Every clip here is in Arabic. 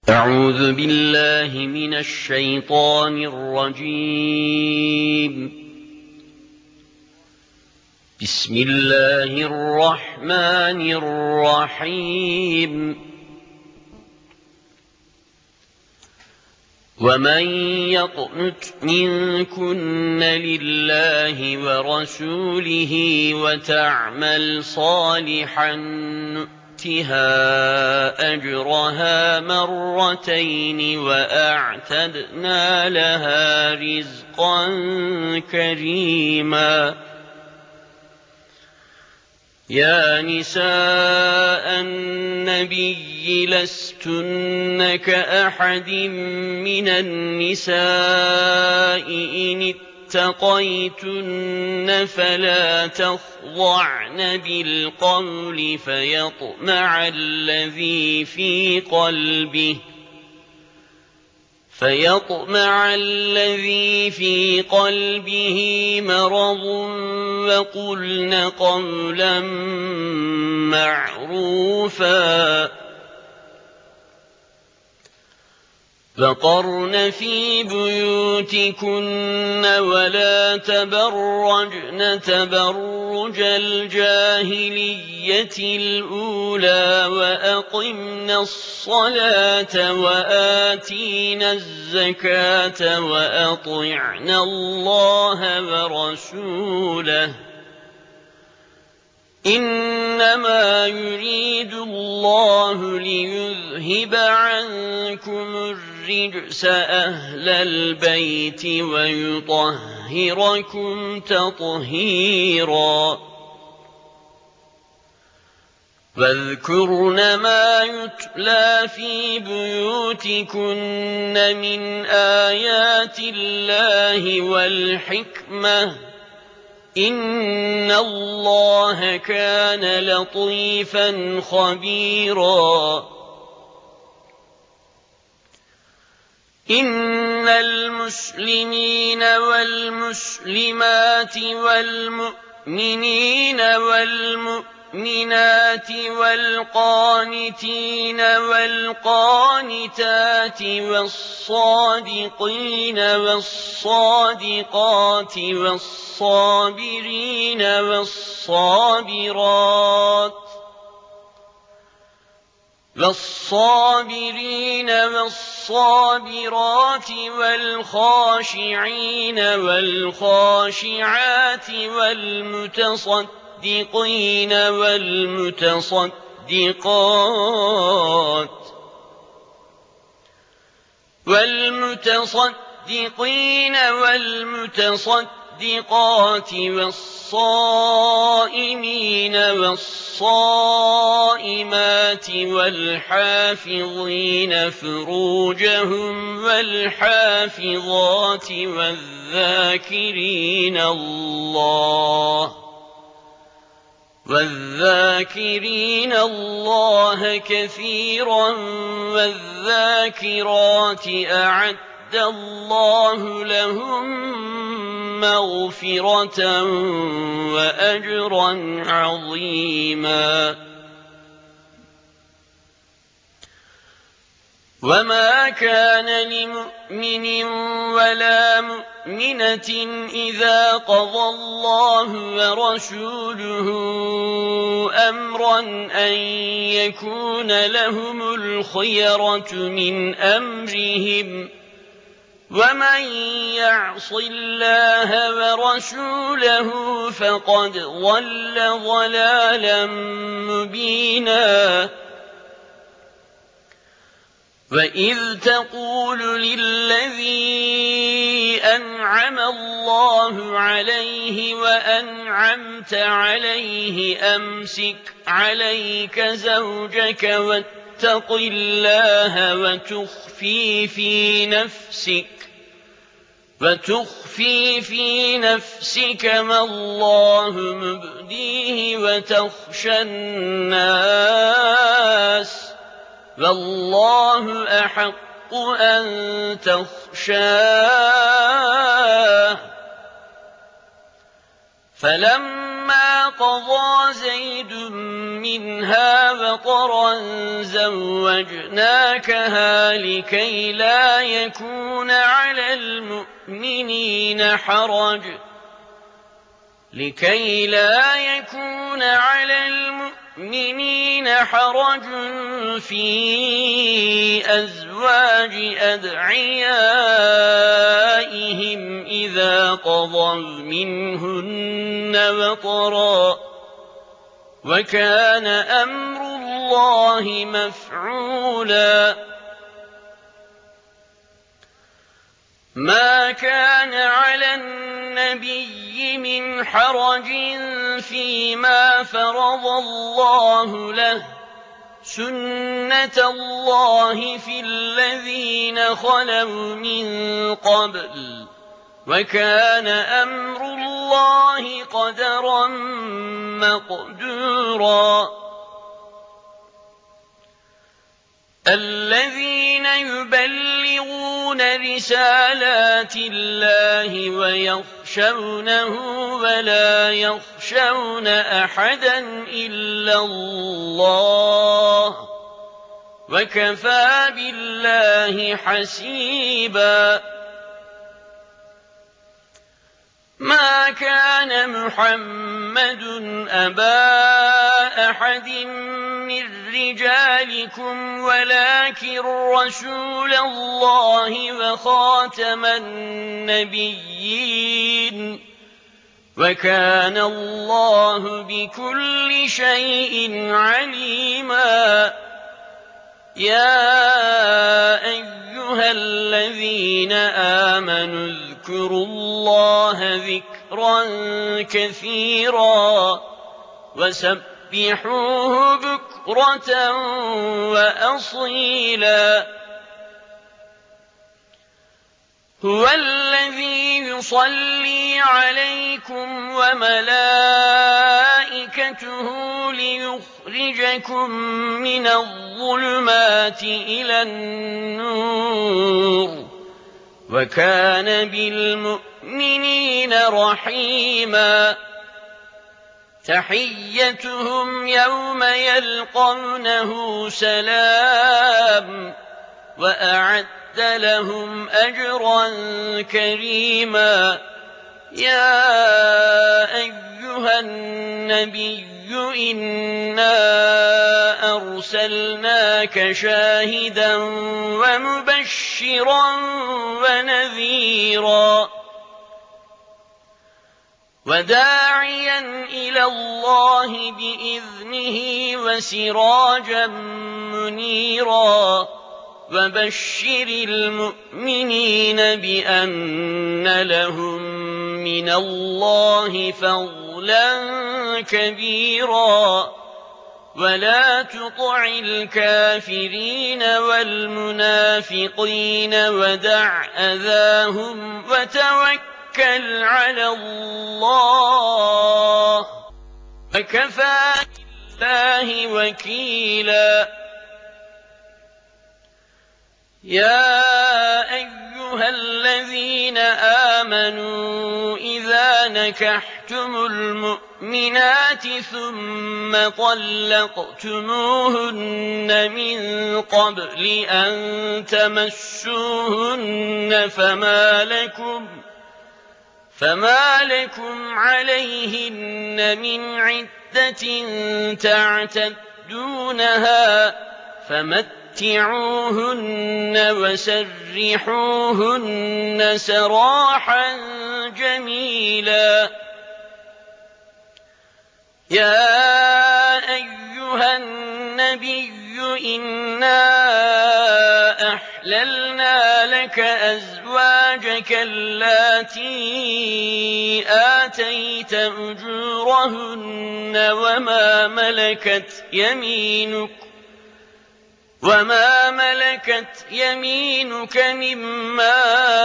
أعوذ بالله من الشيطان الرجيم. بسم الله الرحمن الرحيم. ومن يقنت منكن لله ورسوله وتعمل صالحا نؤتها أجرها مرتين وأعتدنا لها رزقا كريما. يا نساء النبي لستن كأحد من النساء إن اتقيتن فلا تخضعن بالقول فيطمع الذي في قلبه مرض وقلن قولا معروفا. وقرن في بيوتكن ولا تبرجن تبرج الجاهلية الأولى وأقمن الصلاة وآتينا الزكاة وأطعن الله ورسوله. إنما يريد الله ليذهب عنكم الرجس أهل البيت ويطهركم تطهيرا. واذكرن ما يتلى في بيوتكن من آيات الله والحكمة إن الله كان لطيفا خبيرا. إن المسلمين والمسلمات والمؤمنين والمؤمنات والقانتين والقانتات والصادقين والصادقات والصابرين والصابرات والخاشعين والخاشعات والمتصدقين والمتصدقات والصائمين والصائمات والحافظين فروجهم والحافظات والذاكرين الله كثيرا والذاكرات أعد الله لهم مغفرة وأجرا عظيما. وما كان لمؤمن ولا مؤمنة إذا قضى الله ورسوله أمرا أن يكون لهم الخيرة من أمرهم ومن يعص الله ورسوله فقد ضل ضلالا مبينا. وإذ تقول للذي أنعم الله عليه وأنعمت عليه أمسك عليك زوجك واتق الله وتخفي في نفسك ما الله مبديه وتخشى الناس والله أحق أن تخشاه. فلما قضى زيد منها وطرا زوجناكها لكي لا يكون على المؤمنين حرج في أزواج أدعيائهم إذا قضوا منهن وطرا، وكان أمر الله مفعولا. ما كان على النبي من حرج فيما فرض الله له، سنة الله في الذين خلوا من قبل، وكان أمر الله قدرا مقدورا. الذين يبلغون رسالات الله ويخشونه ولا يخشون أحدا إلا الله، وكفى بالله حسيبا. ما كان محمد أبا أحد من رجالكم ولكن رسول الله وخاتم النبيين، وكان الله بكل شيء عليما. يا أيها الذين آمنوا اذكروا الله ذكرا كثيرا وسبحوه بكرة وأصيلا. هو الذي يصلي عليكم وملائكته ليخرجكم من الظلمات إلى النور، وكان بالمؤمنين رحيما. تحيتهم يوم يلقونه سلام، وأعد لهم أجرا كريما. يا أيها النبي إنا أرسلناك شاهدا ومبشرا ونذيرا وداعيا إلى الله بإذنه وسراجا منيرا. وبشر المؤمنين بأن لهم من الله فضلا كبيرا. ولا تطع الكافرين والمنافقين ودع أذاهم وتوكل على الله، وكفى بالله وكيلا. يا أيها الذين آمنوا إذا نكحتم المؤمنات ثم طلقتموهن من قبل أن تمسوهن فما لكم عليهن من عدة تعتدونها، فمتعوهن وسرحوهن سراحا جميلا. يا أيها النبي إنا أحللنا لك أزواجك اللاتي آتيت أجورهن وما ملكت يمينك مما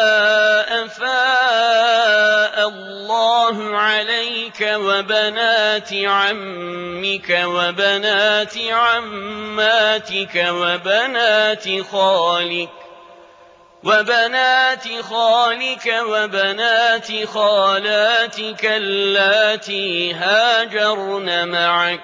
أفاء الله عليك وبنات عمك وبنات عماتك وبنات خالك وبنات خالك وبنات خالاتك اللاتي هاجرن معك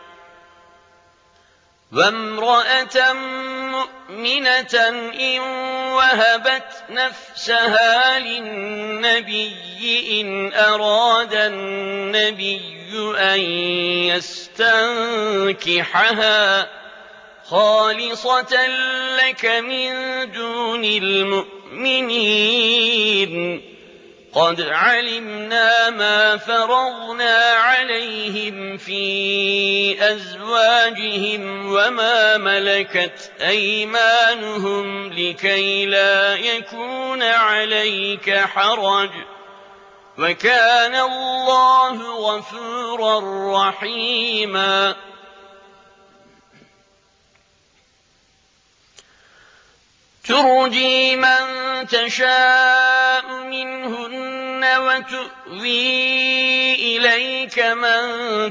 وامرأة مؤمنة إن وهبت نفسها للنبي إن أراد النبي أن يستنكحها خالصة لك من دون المؤمنين قد علمنا ما فرضنا عليهم في أزواجهم وما ملكت أيمانهم لكي لا يكون عليك حرج وكان الله غفورا رحيما ترجي من تشاء منهن وتؤوي إليك من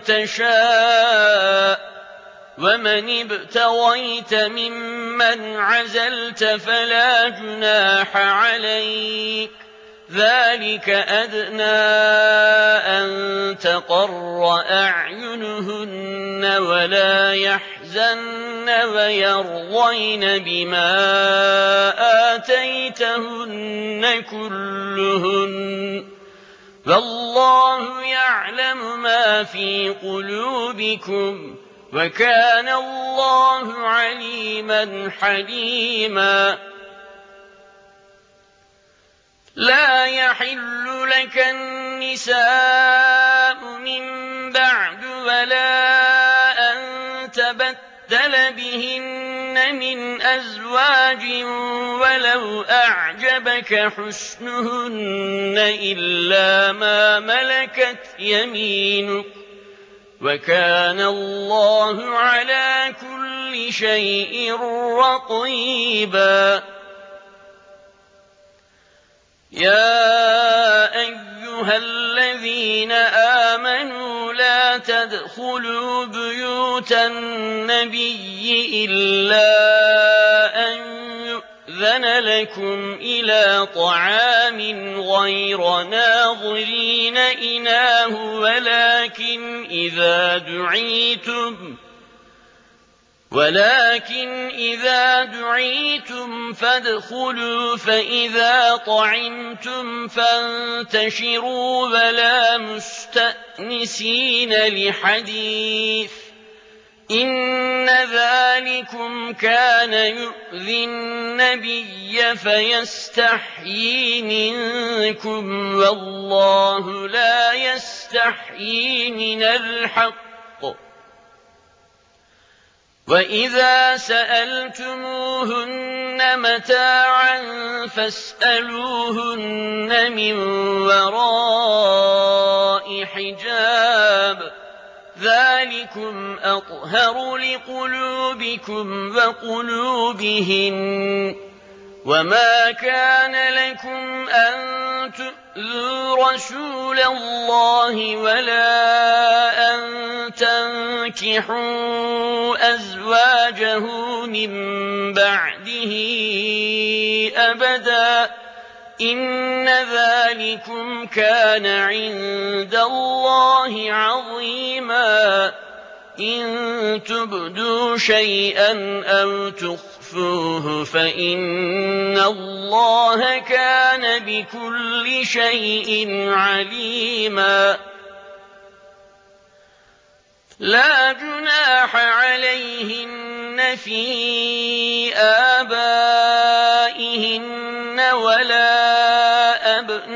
تشاء ومن ابتغيت ممن عزلت فلا جناح عليك ذلك أدنى أن تقر أعينهن ولا يحزن ويرضين بما آتيتهن كلهن والله يعلم ما في قلوبكم وكان الله عليما حليما لا يحل لك النساء من بعد ولا أن تبدل بهن من أزواج ولو أعجبك حسنهن إلا ما ملكت يمينك وكان الله على كل شيء رقيبا يا أيها الذين آمنوا لا تدخلوا بيوت النبي إلا أن يؤذن لكم إلى طعام غير ناظرين إناه ولكن إذا دعيتم فادخلوا فإذا طعمتم فانتشروا ولا مستأنسين لحديث إن ذلكم كان يؤذي النبي فيستحيي منكم والله لا يستحيي من الحق وإذا سألتموهن متاعا فاسألوهن من وراء حجاب ذلكم أطهر لقلوبكم وقلوبهن وما كان لكم أن تؤذوا رسول الله ولا أن تنكحوا أزواجه من بعده أبدا إن ذلكم كان عند الله عظيما إن تبدوا شيئا أو تخفوه فإن الله كان بكل شيء عليما لا جناح عليهن في آبائهن ولا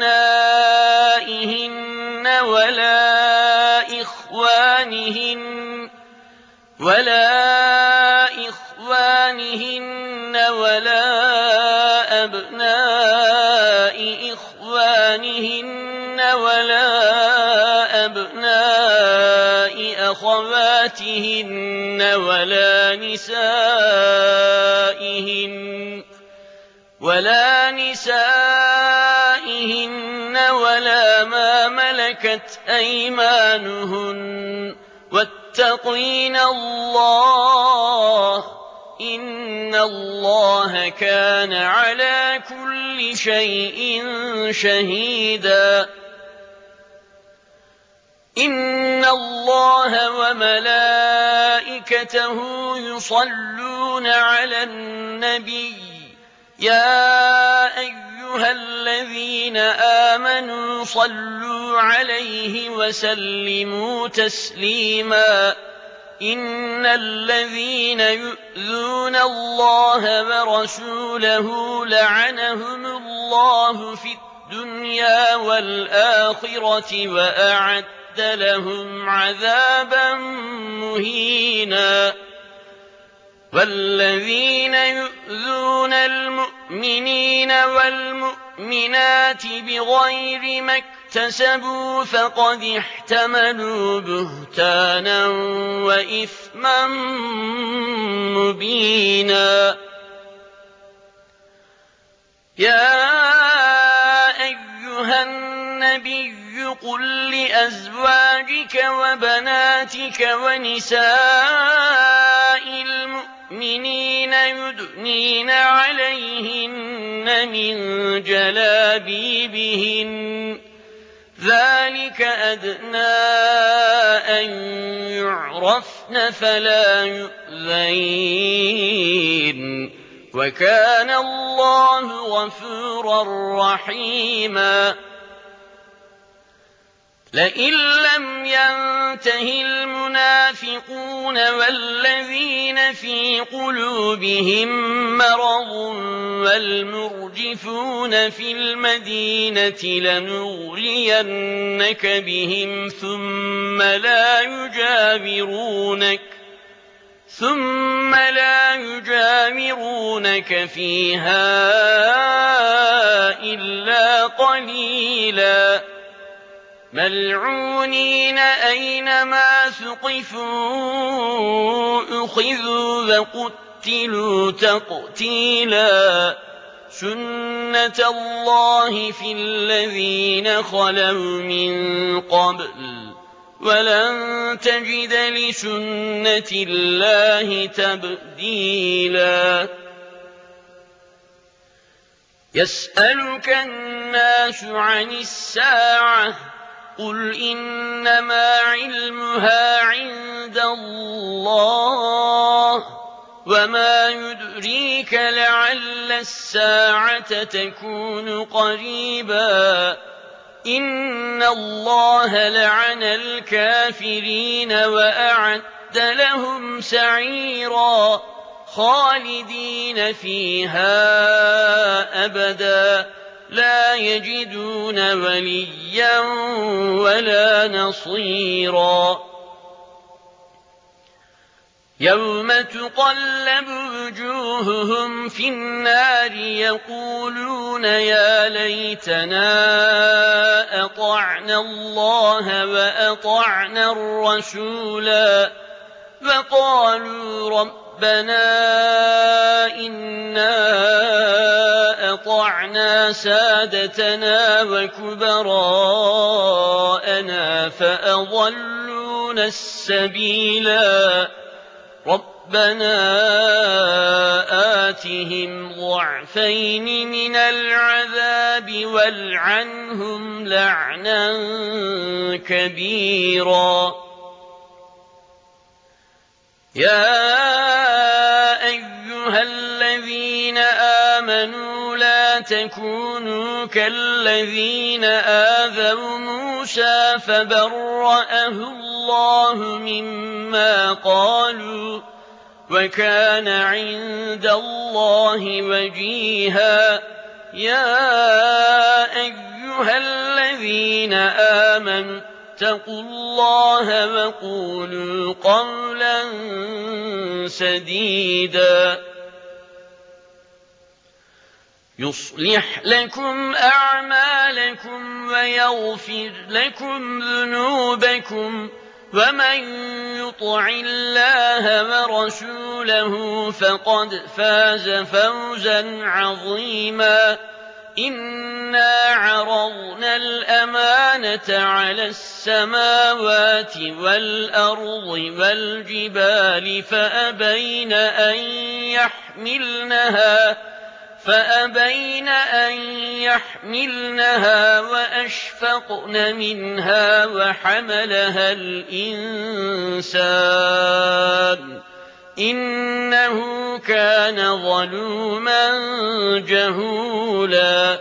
أبنائهن ولا إخوانهن ولا أبناء إخوانهن ولا أبناء أخواتهن ولا نسائهن ولا ما ملكت أيمانهن واتقين الله إِنَّ اللَّهَ كَانَ عَلَى كُلِّ شَيْءٍ شَهِيدًا إِنَّ اللَّهَ وَمَلَائِكَتَهُ يُصَلُّونَ عَلَى النَّبِيِّ يَا أَيُّهَا الَّذِينَ آمَنُوا صَلُّوا عَلَيْهِ وَسَلِّمُوا تَسْلِيمًا إِنَّ الَّذِينَ يُؤْذُونَ اللَّهَ وَرَسُولَهُ لَعَنَهُمُ اللَّهُ فِي الدُّنْيَا وَالْآخِرَةِ وَأَعَدَّ لَهُمْ عَذَابًا مُهِينًا وَالَّذِينَ يُؤْذُونَ الْمُؤْمِنِينَ وَالْمُؤْمِنَاتِ بِغَيْرِ مَا اكْتَسَبُوا فَقَدِ احْتَمَلُوا بُهْتَانًا وَإِثْمًا مُّبِينًا يَا أَيُّهَا النَّبِيُّ قُل لِّأَزْوَاجِكَ وَبَنَاتِكَ وَنِسَاءِ الْمُؤْمِنِينَ يُدْنِينَ عَلَيْهِنَّ مِن جَلَابِيبِهِنَّ ذَلِكَ أَدْنَىٰ أَن يُعْرَفْنَ فَلَا يُؤْذَيْنَ ۗ وَكَانَ اللَّهُ غَفُورًا رَّحِيمًا لئن لم ينته المنافقون والذين في قلوبهم مرض والمرجفون في المدينة لنغرينك بهم ثم لا يجاورونك فيها إلا قليلا ملعونين أينما ثقفوا أخذوا وقتلوا تقتيلا سنة الله في الذين خلوا من قبل ولن تجد لسنة الله تبديلا يسألك الناس عن الساعة قل إنما علمها عند الله وما يدريك لعل الساعة تكون قريبا إن الله لعن الكافرين وأعد لهم سعيرا خالدين فيها أبدا لا يجدون وليا ولا نصيرا يوم تقلب وجوههم في النار يقولون يا ليتنا أطعنا الله وأطعنا الرسولا وقالوا ربنا إنا أطعنا سادتنا وكبراءنا فأضلونا السبيلا ربنا آتهم ضعفين من العذاب والعنهم لعنا كبيرا يا أيها الذين آمنوا لا تكونوا كالذين آذوا موسى فبرأه الله مما قالوا وكان عند الله وجيها يا أيها الذين آمنوا اتقوا الله وقولوا قولا سديدا يصلح لكم أعمالكم ويغفر لكم ذنوبكم ومن يطع الله ورسوله فقد فاز فوزا عظيما إنا عرضنا الأمانة على السماوات والأرض والجبال فأبين أن يحملنها وأشفقن منها وحملها الإنسان إنه كان ظلوما جهولا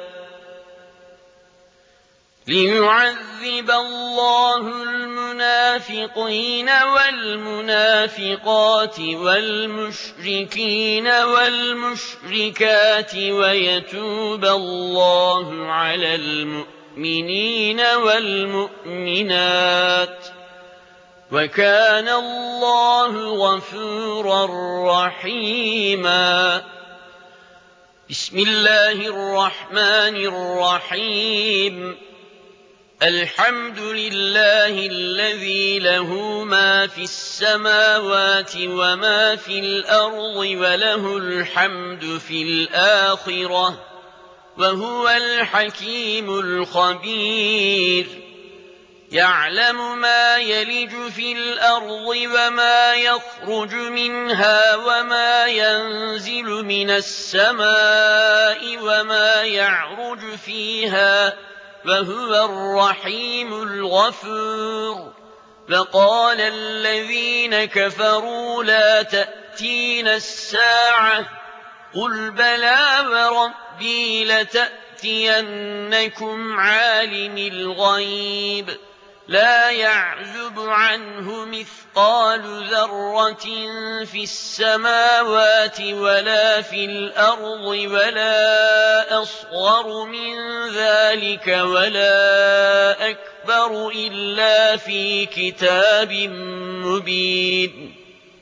ليعذب الله المنافقين والمنافقات والمشركين والمشركات ويتوب الله على المؤمنين والمؤمنات وكان الله غفورا رحيما. بسم الله الرحمن الرحيم. الحمد لله الذي له ما في السماوات وما في الأرض وله الحمد في الآخرة وهو الحكيم الخبير. يعلم ما يلج في الأرض وما يخرج منها وما ينزل من السماء وما يعرج فيها وهو الرحيم الغفور. وقال الذين كفروا لا تأتينا الساعة قل بلى وربي لتأتينكم عالم الغيب لا يعزب عنه مثقال ذرة في السماوات ولا في الأرض ولا أصغر من ذلك ولا أكبر إلا في كتاب مبين.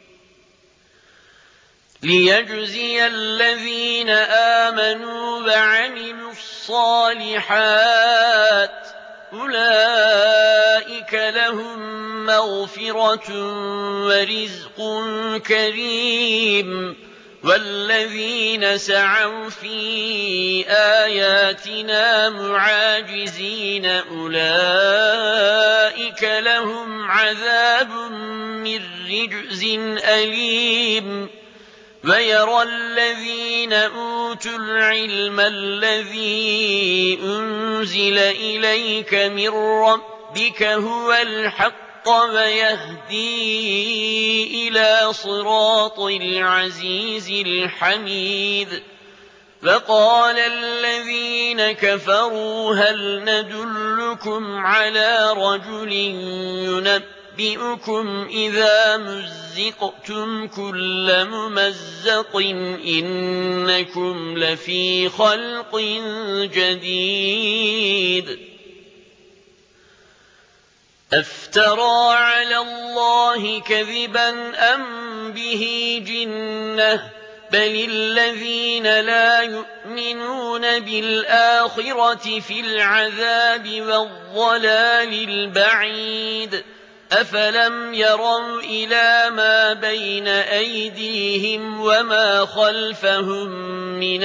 ليجزي الذين آمنوا وعملوا الصالحات أولئك لهم مغفرة ورزق كريم. والذين سعوا في آياتنا معاجزين أولئك لهم عذاب من رجز أليم. ويرى الذين أوتوا العلم الذي أنزل إليك من ربك هو الحق ويهدي إلى صراط العزيز الحميد. وقال الذين كفروا هل ندلكم على رجل ينبئكم إذا مزقتم كل ممزق إنكم لفي خلق جديد. أفترى على الله كذبا أم به جنة بل الذين لا يؤمنون بالآخرة في العذاب والضلال البعيد. أفلم يروا إلى ما بين أيديهم وما خلفهم من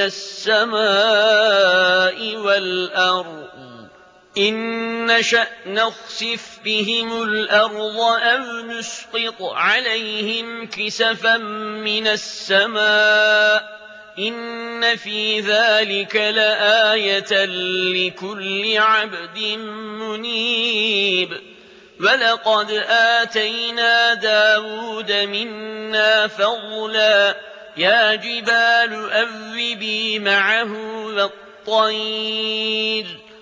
السماء والأرض إن نشأ نخسف بهم الأرض أو نسقط عليهم كسفا من السماء إن في ذلك لآية لكل عبد منيب. ولقد آتينا داود منا فضلا يا جبال أوبي معه والطير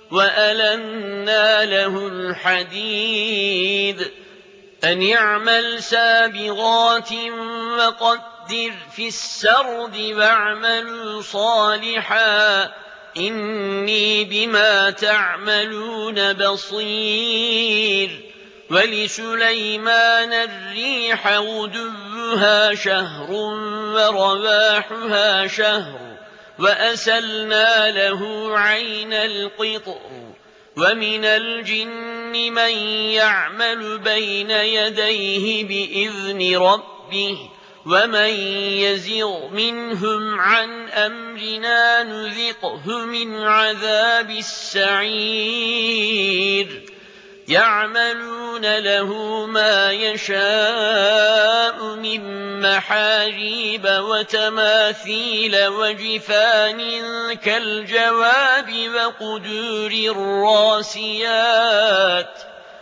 وألنا له الحديد أن اعمل سابغات وقدر في السرد واعملوا صالحا إني بما تعملون بصير. ولسليمان الريح غدوها شهر ورواحها شهر وأسلنا له عين القطر. ومن الجن من يعمل بين يديه بإذن ربه ومن يزغ منهم عن أمرنا نذقه من عذاب السعير يعملون له ما يشاء من محاريب وتماثيل وجفان كالجواب وقدور الراسيات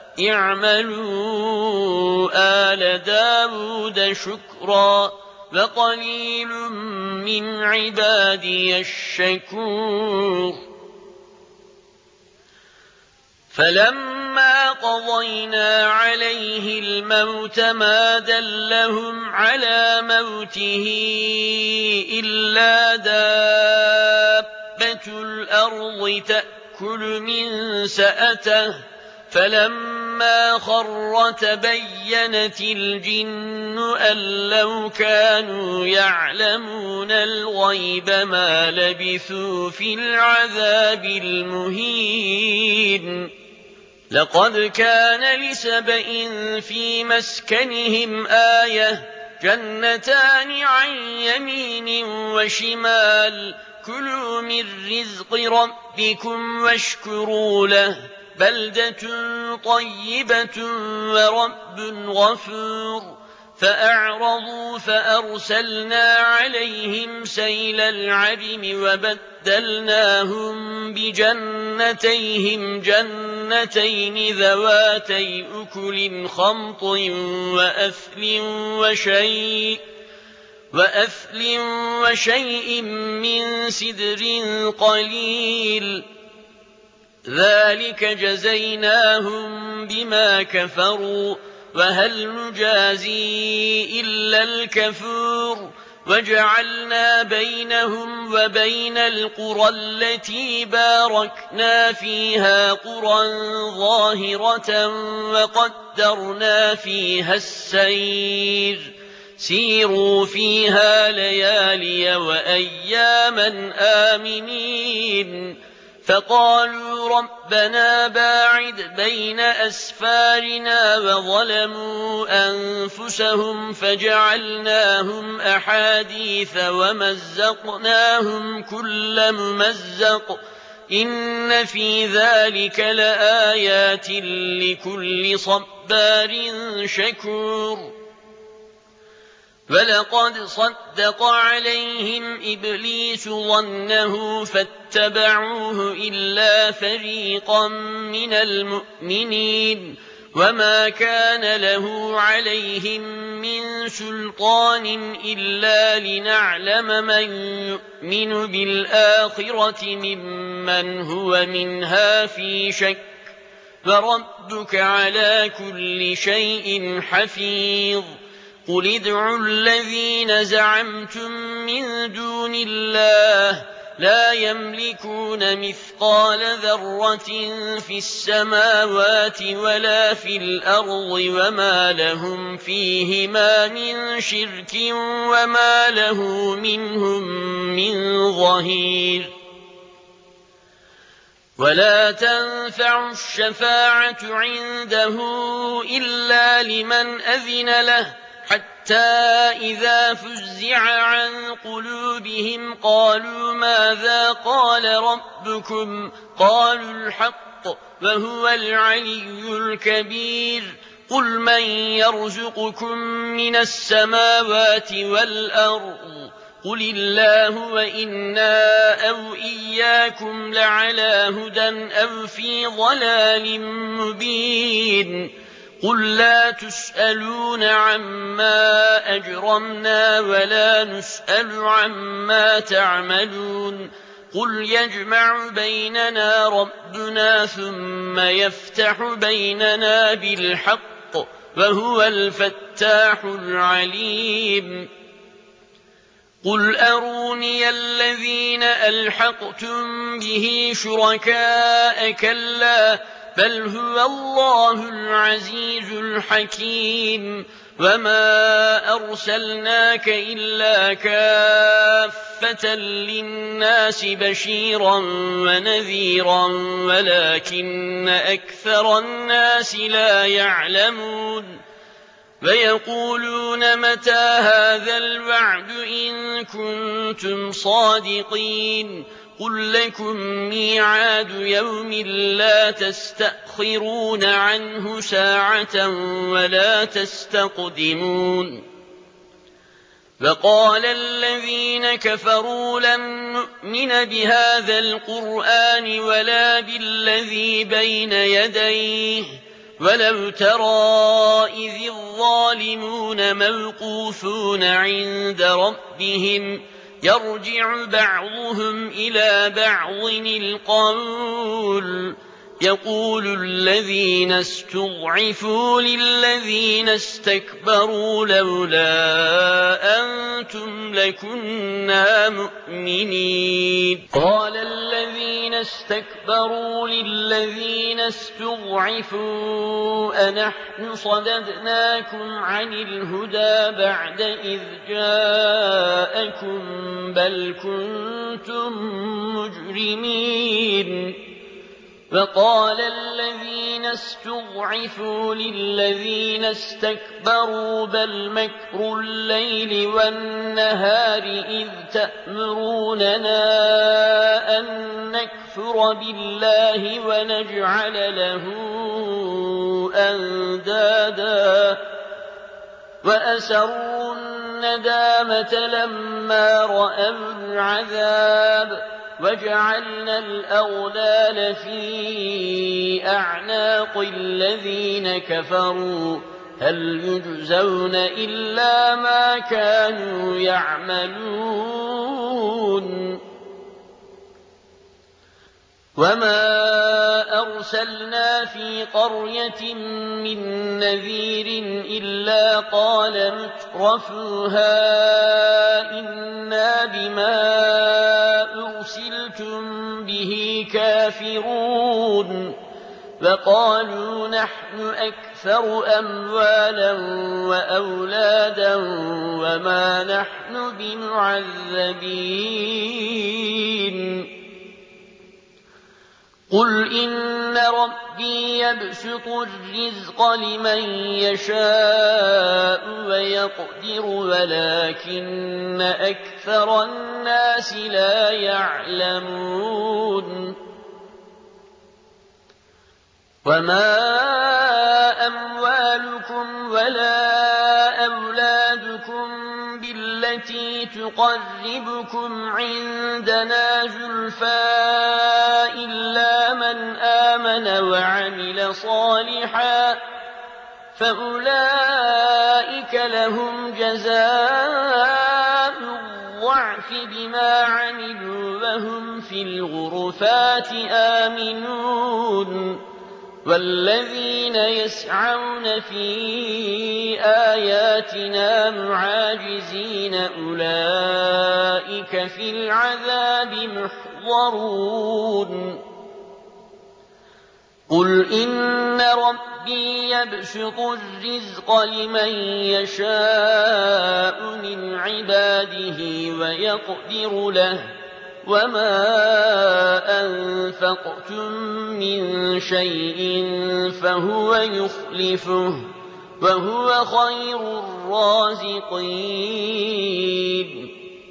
اعملوا آل داود شكرا وقليل من عبادي الشكور فلما قضينا عليه الموت ما دلهم على موته إلا دابة الأرض تأكل من سأته فلما خر تبينت الجن أن لو كانوا يعلمون الغيب ما لبثوا في العذاب المهين لقد كان لسبإ في مسكنهم آية جنتان عن يمين وشمال كلوا من رزق ربكم واشكروا له بلدة طيبة ورب غفور فأعرضوا فأرسلنا عليهم سيل العرم وبدلناهم بجنتيهم جنتين ذواتي أكل خمط وأثل وشيء من سدر قليل ذلك جزيناهم بما كفروا وهل نجازي إلا الكفور وجعلنا بينهم وبين القرى التي باركنا فيها قرى ظاهرة وقدرنا فيها السير سيروا فيها ليالي وأياما آمنين فقالوا ربنا باعد بين أسفارنا وظلموا أنفسهم فجعلناهم أحاديث ومزقناهم كل ممزق إن في ذلك لآيات لكل صبار شكور ولقد صدق عليهم إبليس ظنه فاتبعوه إلا فريقا من المؤمنين وما كان له عليهم من سلطان إلا لنعلم من يؤمن بالآخرة ممن هو منها في شك وربك على كل شيء حفيظ قل ادعوا الذين زعمتم من دون الله لا يملكون مثقال ذرة في السماوات ولا في الأرض وما لهم فيهما من شرك وما له منهم من ظهير ولا تنفع الشفاعة عنده إلا لمن أذن له حتى إذا فزع عن قلوبهم قالوا ماذا قال ربكم قالوا الحق وهو العلي الكبير قل من يرزقكم من السماوات والأرض قل الله وإنا أو إياكم لعلى هدى أو في ضلال مبين قل لا تسألون عما أجرمنا ولا نسأل عما تعملون قل يجمع بيننا ربنا ثم يفتح بيننا بالحق وهو الفتاح العليم قل أروني الذين ألحقتم به شركاء كلا بل هو الله العزيز الحكيم وما أرسلناك إلا كافة للناس بشيرا ونذيرا ولكن أكثر الناس لا يعلمون ويقولون متى هذا الوعد إن كنتم صادقين قل لكم ميعاد يوم لا تستأخرون عنه ساعة ولا تستقدمون وقال الذين كفروا لن نؤمن بهذا القرآن ولا بالذي بين يديه ولو ترى إذ الظالمون موقوفون عند ربهم يرجع بعضهم إلى بعض القول يقول الذين استضعفوا للذين استكبروا لولا أنتم لكنا مؤمنين قال الذين استكبروا للذين استضعفوا أنحن صددناكم عن الهدى بعد إذ جاءكم بل كنتم مجرمين وقال الذين استضعفوا للذين استكبروا بل مكر الليل والنهار إذ تأمروننا أن نكفر بالله ونجعل له أندادا وأسروا الندامة لما رأوا العذاب وجعلنا الأغلال في أعناق الذين كفروا هل يجزون إلا ما كانوا يعملون وما أرسلنا في قرية من نذير إلا قال مترفوها إنا بما أرسلتم به كافرون وقالوا نحن أكثر أموالا وأولادا وما نحن بمعذبين قل إن ربي يبسط الرزق لمن يشاء ويقدر ولكن أكثر الناس لا يعلمون وما أموالكم ولا أولادكم بالتي تقربكم عندنا زلفى إلا من آمن وعمل صالحا فأولئك لهم جزاء الضعف بما عملوا وهم في الغرفات آمنون والذين يسعون في آياتنا معاجزين أولئك في العذاب محضرون قل إن ربي يبسط الرزق لمن يشاء من عباده ويقدر له وما أنفقتم من شيء فهو يخلفه وهو خير الرازقين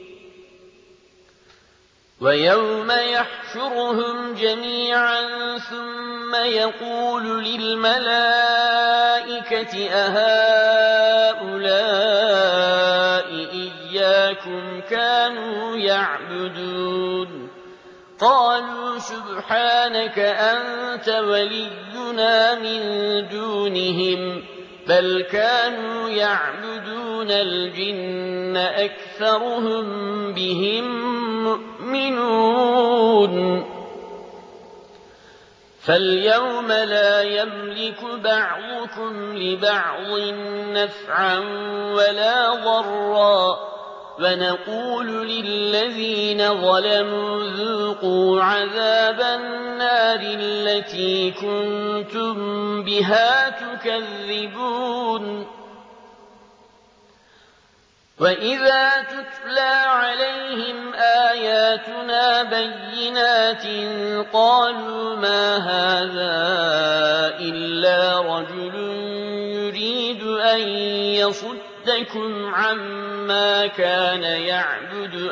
ويوم يحشرهم جميعا ثم يقول للملائكة أهؤلاء إياكم كانوا يعبدون قالوا سبحانك أنت ولينا من دونهم بل كانوا يعبدون الجن أكثرهم بهم مؤمنون فاليوم لا يملك بعضكم لبعض نفعا ولا ضرا ونقول للذين ظلموا ذوقوا عذاب النار التي كنتم بها تكذبون وإذا تتلى عليهم آياتنا بينات قالوا ما هذا إلا رجل يريد أن يصدكم عما كان يعبد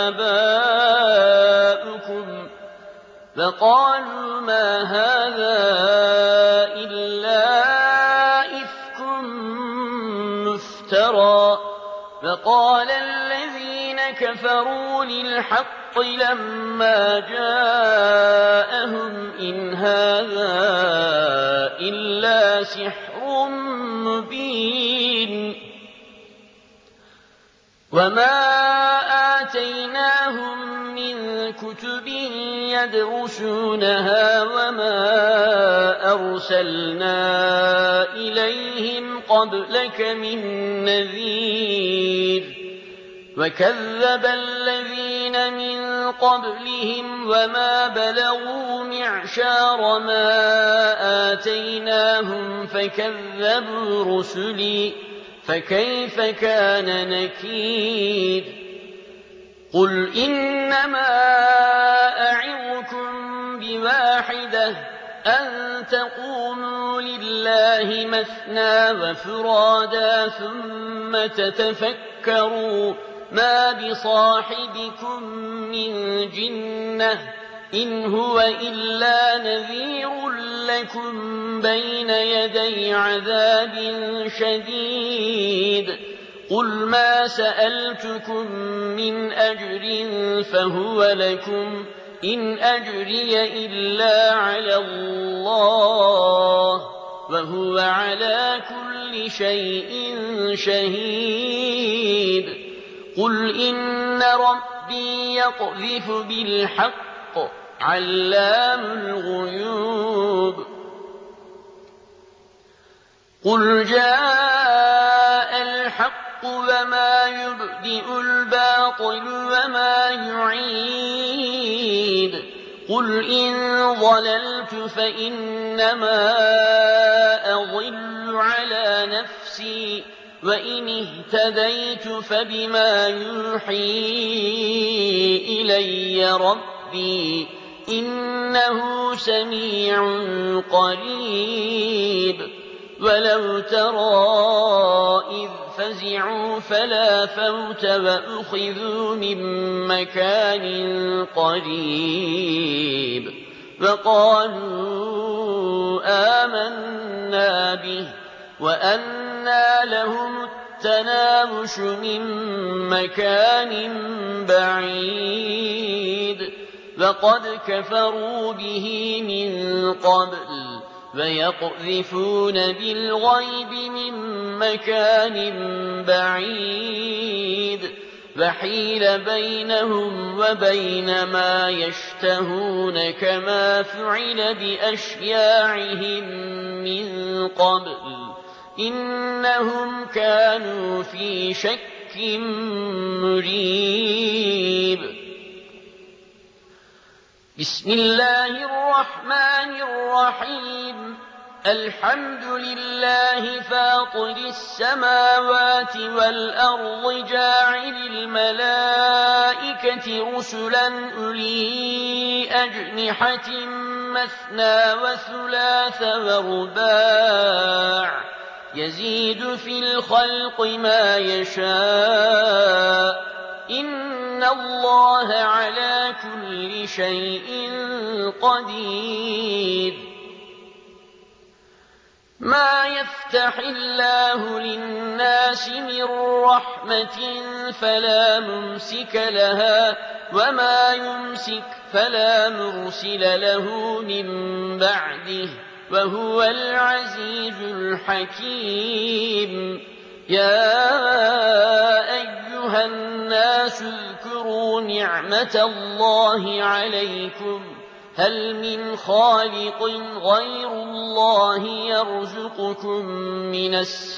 آباؤكم فقالوا ما هذا إلا إفك مفترى فقال الذين كفروا للحق لما جاءهم إن هذا إلا سحر مبين وما آتيناهم من كتب يدرسونها وما أرسلنا إليهم قبلك من نذير وكذب الذين من قبلهم وما بلغوا معشار ما آتيناهم فكذبوا رسلي فكيف كان نكير قل إنما أعظكم بواحدة أن تقوموا لله مثنى وفرادا ثم تتفكروا ما بصاحبكم من جنة إن هو إلا نذير لكم بين يدي عذاب شديد قل ما سألتكم من أجر فهو لكم إن أجري إلا على الله وهو على كل شيء شهيد قل إن ربي يقذف بالحق علام الغيوب قل جاء الحق وما يبدئ الباطل وما يعيد قل إن ضللت فإنما أضل على نفسي وإن اهتديت فبما يوحي إلي ربي إنه سميع قريب ولو ترى إذ فزعوا فلا فوت وأخذوا من مكان قريب وقالوا آمنا به وأنى لهم التناوش من مكان بعيد وقد كفروا به من قبل ويقذفون بالغيب من مكان بعيد فحيل بينهم وبين ما يشتهون كما فعل بأشياعهم من قبل إنهم كانوا في شك مريب بسم الله الرحمن الرحيم الحمد لله فاطر السماوات والأرض جاعل الملائكة رسلا أولي أجنحة مثنى وثلاث ورباع يزيد في الخلق ما يشاء إن الله على كل شيء قدير ما يفتح الله للناس من رحمة فلا ممسك لها وما يمسك فلا مرسل له من بعده وهو العزيز الحكيم يا أيها الناس اذكروا نعمة الله عليكم هل من خالق غير الله يرزقكم من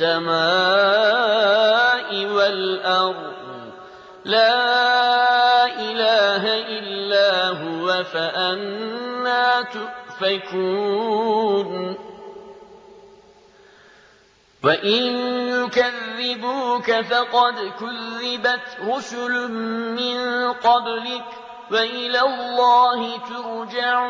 السماء والأرض لا إله إلا هو فأنى تؤفكون وإن يكذبوك فقد كذبت رسل من قبلك وإلى الله ترجع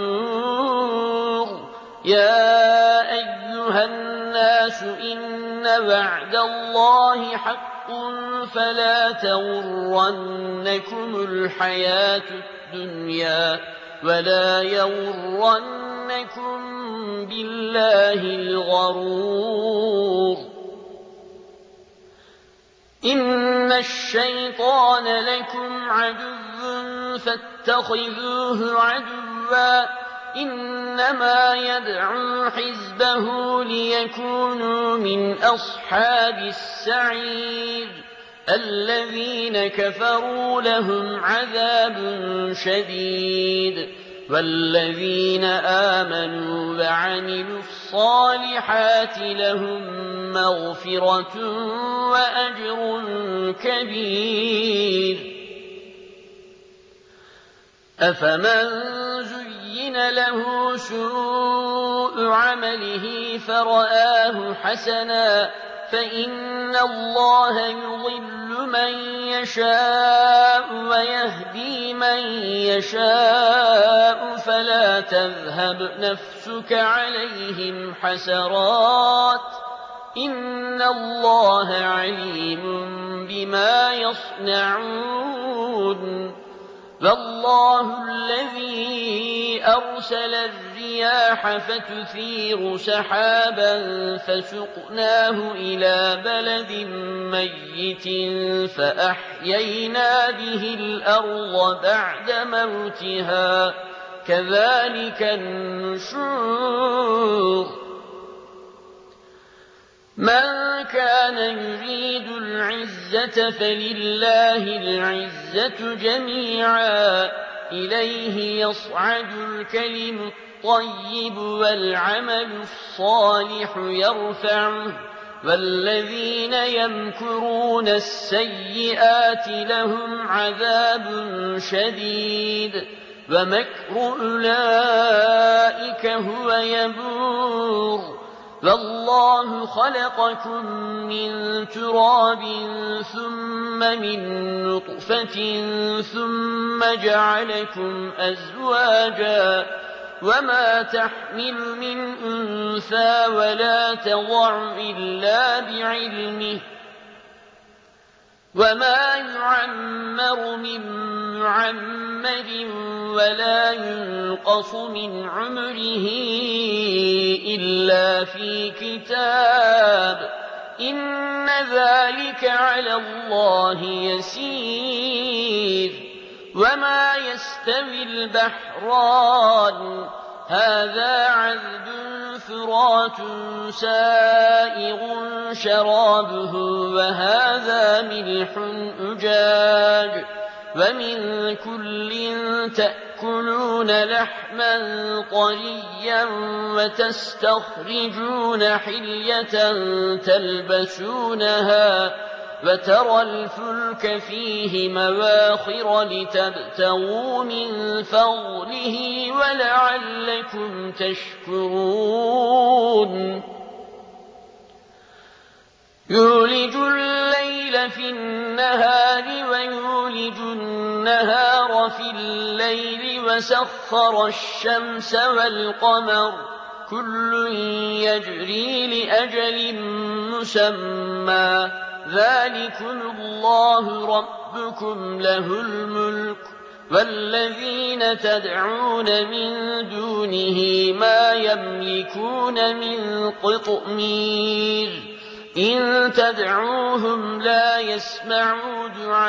الأمور يا أيها الناس إن وعد الله حق فلا تغرنكم الحياة الدنيا ولا يغرنكم بالله الغرور إن الشيطان لكم عدو فاتخذوه عدوا إنما يدعو حزبه ليكونوا من أصحاب السعير الذين كفروا لهم عذاب شديد والذين آمنوا وعملوا الصالحات لهم مغفرة وأجر كبير أفمن زين له سوء عمله فرآه حسنا فإن الله يضل من يشاء ويهدي من يشاء فلا تذهب نفسك عليهم حسرات إن الله عليم بما يصنعون والله الذي أرسل الرياح فتثير سحابا فسقناه إلى بلد ميت فأحيينا به الأرض بعد موتها كذلك النشور من كان يريد العزة فلله العزة جميعا إليه يصعد الكلم الطيب والعمل الصالح يرفعه والذين يمكرون السيئات لهم عذاب شديد ومكر أولئك هو يبور والله خلقكم من تراب ثم من نطفة ثم جعلكم أزواجا وما تحمل من أنثى ولا تضع إلا بعلمه وما يعمر من معمر ولا ينقص من عمره إلا في كتاب إن ذلك على الله يسير وما يستوي البحران هذا عذب فرات سائغ شرابه وهذا ملح أجاج ومن كل تأكلون لحما طريا وتستخرجون حلية تلبسونها وترى الفلك فيه مواخر لتبتغوا من فضله ولعلكم تشكرون يولج الليل في النهار ويولج النهار في الليل وسخر الشمس والقمر كل يجري لأجل مسمى ذلكم الله ربكم له الملك والذين تدعون من دونه ما يملكون من قطمير إن تدعوهم لا يسمعوا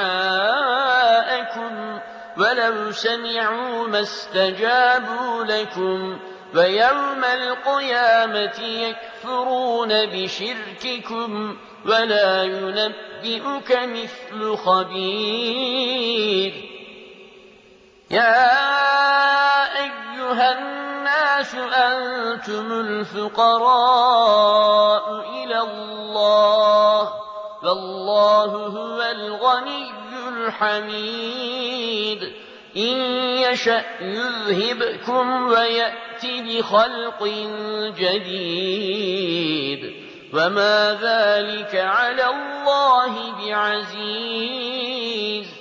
دعاءكم ولو سمعوا ما استجابوا لكم ويوم القيامة يكفرون بشرككم ولا ينبئك مثل خبير يا أيها الناس أنتم الفقراء إلى الله والله هو الغني الحميد إن يشأ يذهبكم ويأتي بخلق جديد وما ذلك على الله بعزيز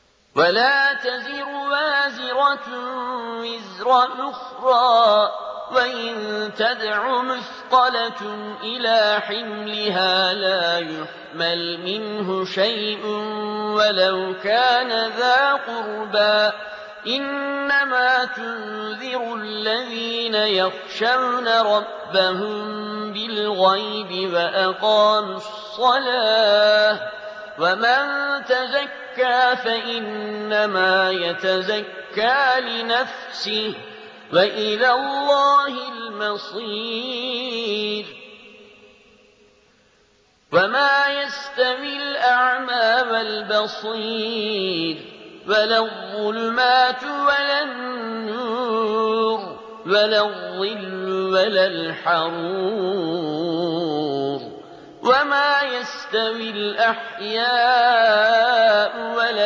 ولا تزر وازرة وزر أخرى وإن تدع مثقلة إلى حملها لا يحمل منه شيء ولو كان ذا قربى إنما تنذر الذين يخشون ربهم بالغيب وأقاموا الصلاة ومن تزكى فإنما يتزكى لنفسه وإلى الله المصير وما يستوي الأعمى والبصير ولا الظلمات ولا النور ولا الظل ولا الحرور وما يستوي الأحياء ولا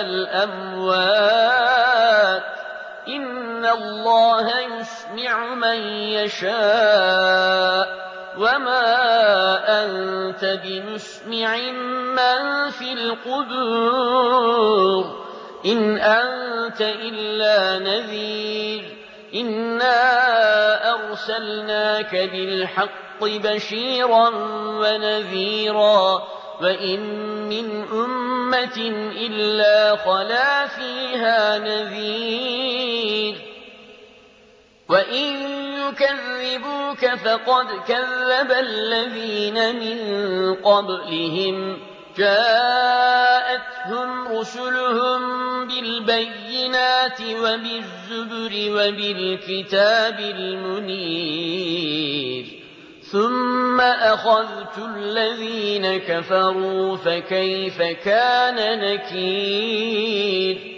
الأموات إن الله يسمع من يشاء وما أنت بمسمع من في القبور إن أنت إلا نذير إنا أرسلناك بالحق بشيرا ونذيرا وإن من أمة إلا خلا فيها نذير وإن يكذبوك فقد كذب الذين من قبلهم جاءتهم رسلهم بالبينات وبالزبر وبالكتاب المنير ثم أخذت الذين كفروا فكيف كان نكير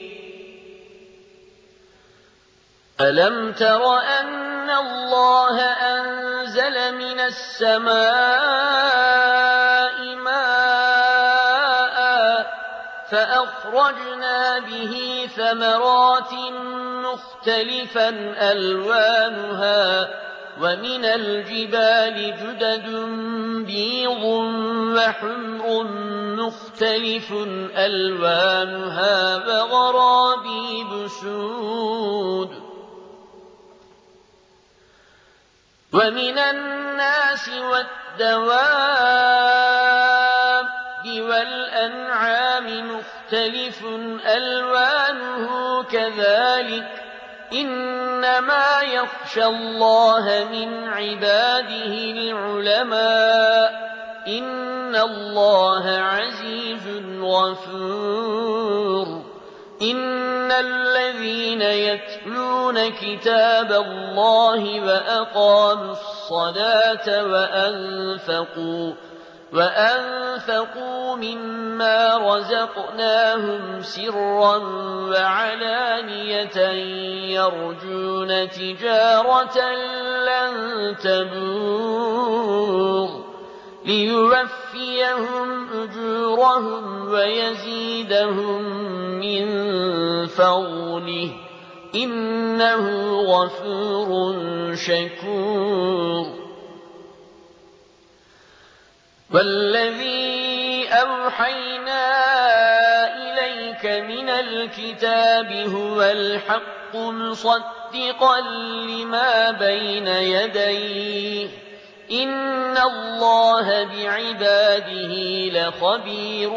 ألم تر أن الله أنزل من السماء ماء فأخرجنا به ثمرات مختلفا ألوانها ومن الجبال جدد بيض وحمر مختلف ألوانها وغرابيب سود ومن الناس والدواب والأنعام مختلف ألوانه كذلك إنما يخشى الله من عباده العلماء إن الله عزيز غفور إن الذين يتلون كتاب الله وأقاموا الصلاة وأنفقوا مما رزقناهم سرا وعلانية يرجون تجارة لن تبور ليوفيهم أجورهم ويزيدهم من فضله إنه غفور شكور والذي أوحينا إليك من الكتاب هو الحق مصدقا لما بين يديه إن الله بعباده لخبير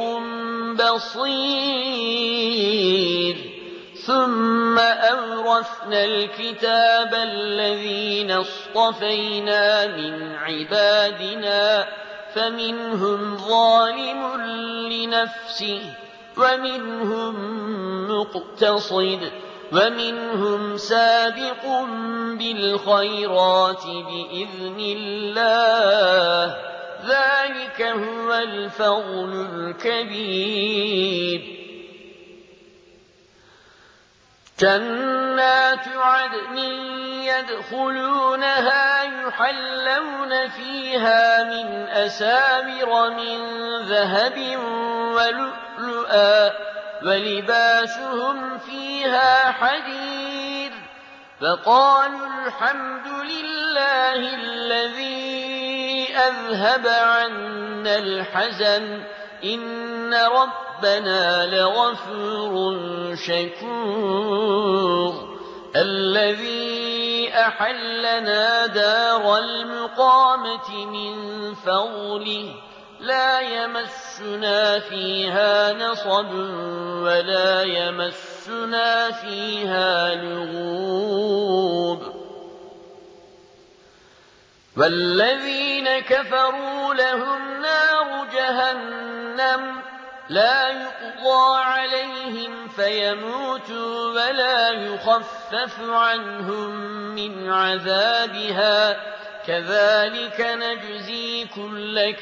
بصير ثم أورثنا الكتاب الذين اصطفينا من عبادنا فمنهم ظالم لنفسه ومنهم مقتصد ومنهم سابق بالخيرات بإذن الله ذلك هو الفضل الكبير جنات عدن يدخلونها يحلون فيها من أساور من ذهب ولؤلؤا ولباسهم فيها حرير فقالوا الحمد لله الذي أذهب عنا الحزن إن ربنا لغفور شكور الذي أحلنا دار المقامة من فضله لا يمسنا فيها نصب ولا يمسنا فيها لغوب والذين كفروا لهم نار جهنم لا يقضى عليهم فيموتوا ولا يخفف عنهم من عذابها كذلك نجزي كل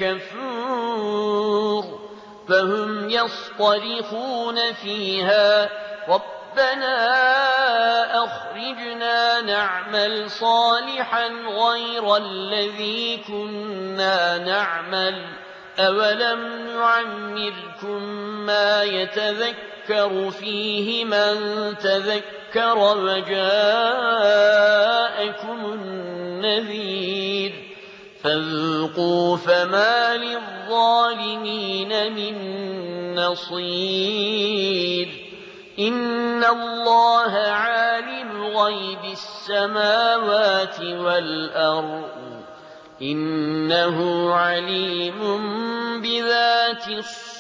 كفور فهم يصطرخون فيها ربنا أخرجنا نعمل صالحا غير الذي كنا نعمل أولم نعمركم ما يتذكر فيه من تذكر وجاءكم النذير فذوقوا فما للظالمين من نصير إن الله عالم غيب السماوات والأرض إنه عليم بذات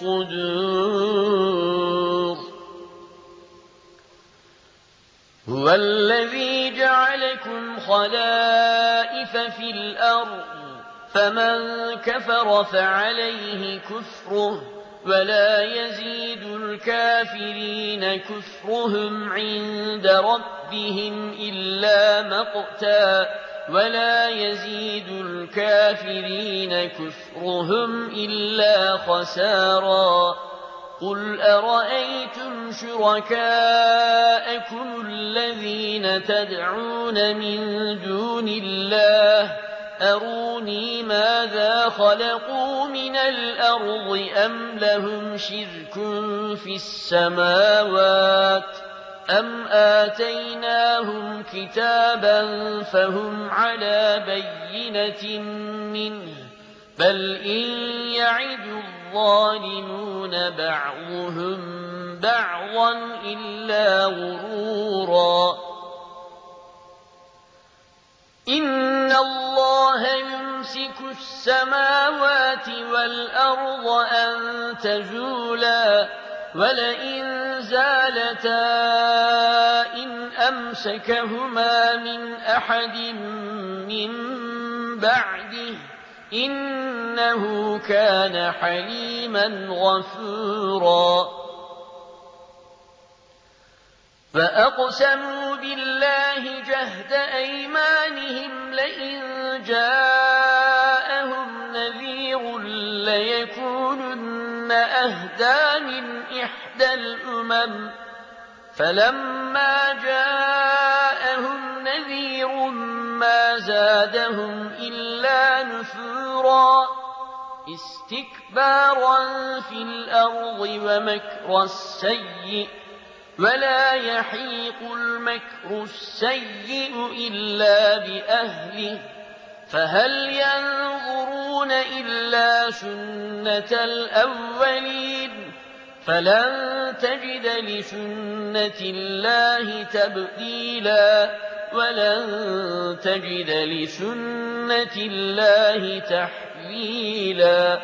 الصدور هو الذي جعلكم خلائف في الأرض فمن كفر فعليه كفره ولا يزيد الكافرين كفرهم عند ربهم إلا مقتا ولا يزيد الكافرين كفرهم إلا خسارا قل أرأيتم شركاءكم الذين تدعون من دون الله أروني ماذا خلقوا من الأرض أم لهم شرك في السماوات أم آتيناهم كتابا فهم على بينة منه بل إن يعد الظالمون بعضهم بعضا إلا غرورا إن الله يمسك السماوات والأرض أن تزولا ولئن زالتا إن أمسكهما من أحد من بعده إنه كان حليما غفورا فأقسموا بالله جهد أيمانهم لئن جاءهم نذير ليكونن أهدى من إحدى الأمم فلما جاءهم نذير ما زادهم إلا نفورا استكبارا في الأرض ومكر السيء ولا يحيق المكر السيء إلا بأهله فهل ينظرون إلا سنة الأولين فلن تجد لسنة الله تبديلا ولن تجد لسنة الله تحويلا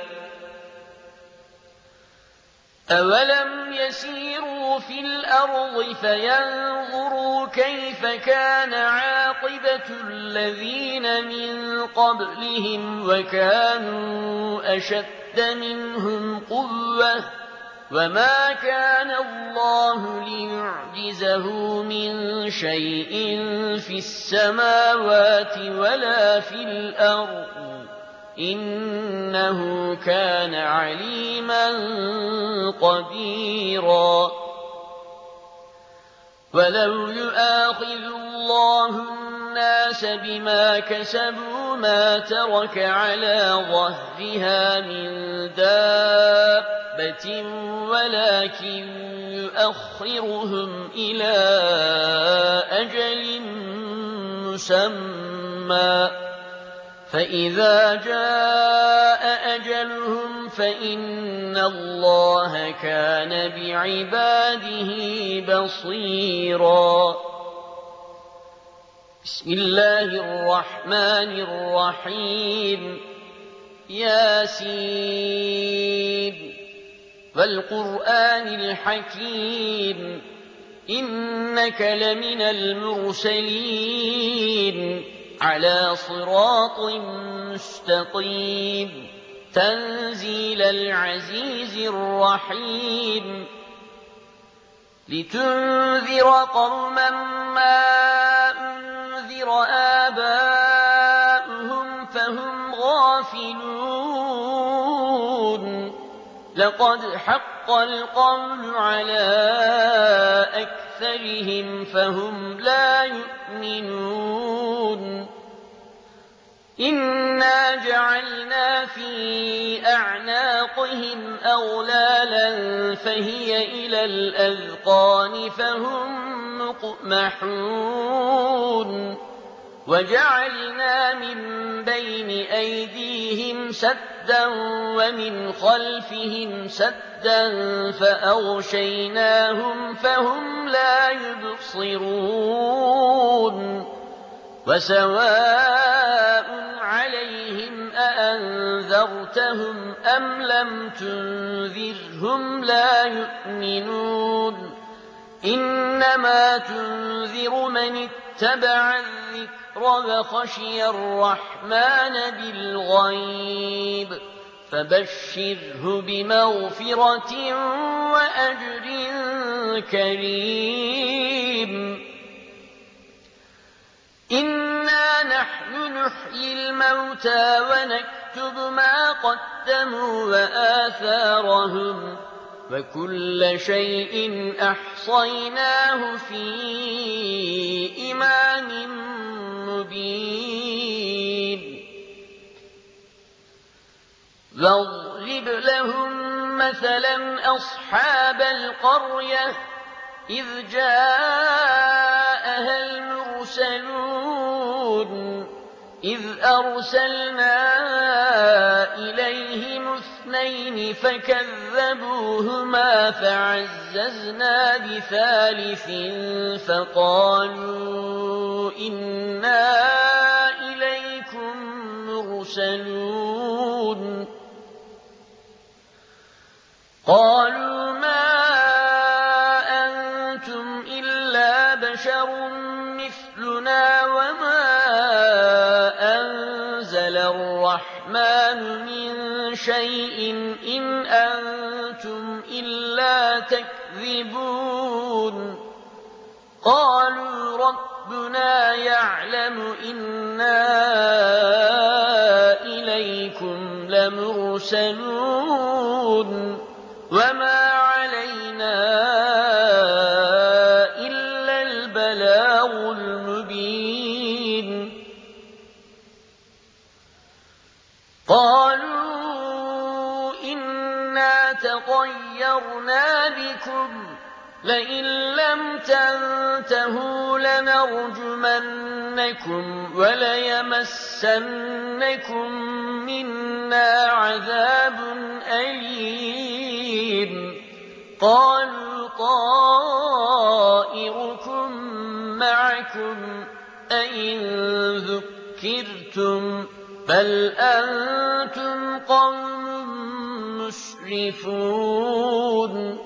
أولم يسيروا في الأرض فينظروا كيف كان عاقبة الذين من قبلهم وكانوا أشد منهم قوة وما كان الله ليعجزه من شيء في السماوات ولا في الأرض إنه كان عليما قديرا ولو يؤاخذ الله الناس بما كسبوا ما ترك على ظهرها من دابة ولكن يؤخرهم إلى أجل مسمى فإذا جاء أجلهم فإن الله كان بعباده بصيرا بسم الله الرحمن الرحيم ياسين والقرآن الحكيم إنك لمن المرسلين على صراط مستقيم تنزيل العزيز الرحيم لتنذر قوما ما أنذر آباؤهم فهم غافلون لقد حق القول على أكثرهم فهم لا يؤمنون إنا جعلنا في أعناقهم أغلالا فهي إلى الأذقان فهم مقمحون وجعلنا من بين أيديهم سدا ومن خلفهم سدا فأغشيناهم فهم لا يبصرون وسواء عليهم أأنذرتهم أم لم تنذرهم لا يؤمنون إنما تنذر من اتبع الذكر وخشي الرحمن بالغيب فبشره بمغفرة وأجر كريم إنا نحن نحيي الموتى ونكتب ما قدموا وآثارهم وكل شيء أحصيناه في إمام مبين واضرب لهم مثلا أصحاب القرية إذ جاءها المرسلون إذ أرسلنا إليهم اثنين فكذبوهما فعززنا بثالث فقالوا إنا إليكم مرسلون قالوا ما أنتم إلا بشر مثلنا وما أنزل الرحمن من شيء إن أنتم إلا تكذبون قالوا ربنا يعلم إنا إليكم لمرسلون وما علينا إلا البلاغ المبين قالوا إنا تطيرنا بكم لئن لم تنتهوا لنرجمنكم وليمسنكم منا عذاب أليم قالوا طائركم معكم أئن ذكرتم بل أنتم قوم مسرفون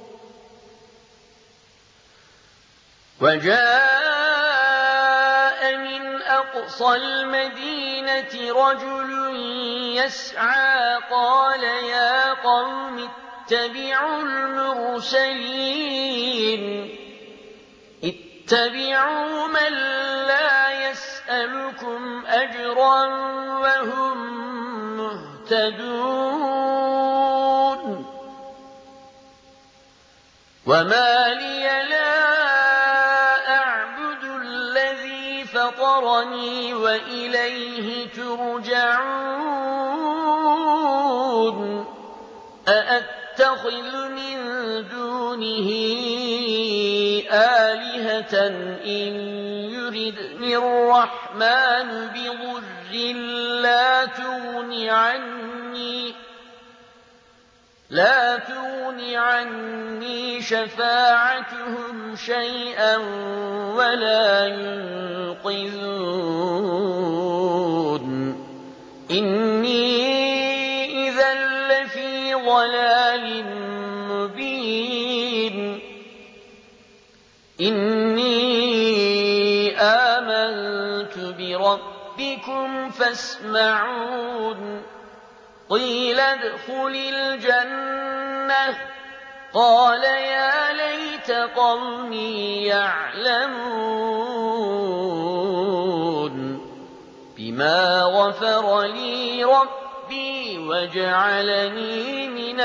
وجاء من أقصى المدينة رجل يسعى قال يا قوم اتبعوا المرسلين اتبعوا من لا يسألكم أجرا وهم مهتدون وما لي لا أعبد الذي فطرني وإليه ترجعون أأتخذ من دونه آلهة إن يردني الرحمن بضر لا تغن عني شفاعتهم شيئا ولا ينقذون إني إذا لفي ضلال مبين إني آمنت بربكم فاسمعون قيل ادخل الجنة قال يا ليت قومي يعلمون بما غفر لي ربي وجعلني من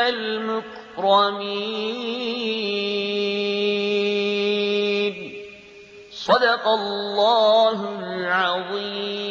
المكرمين صدق الله العظيم.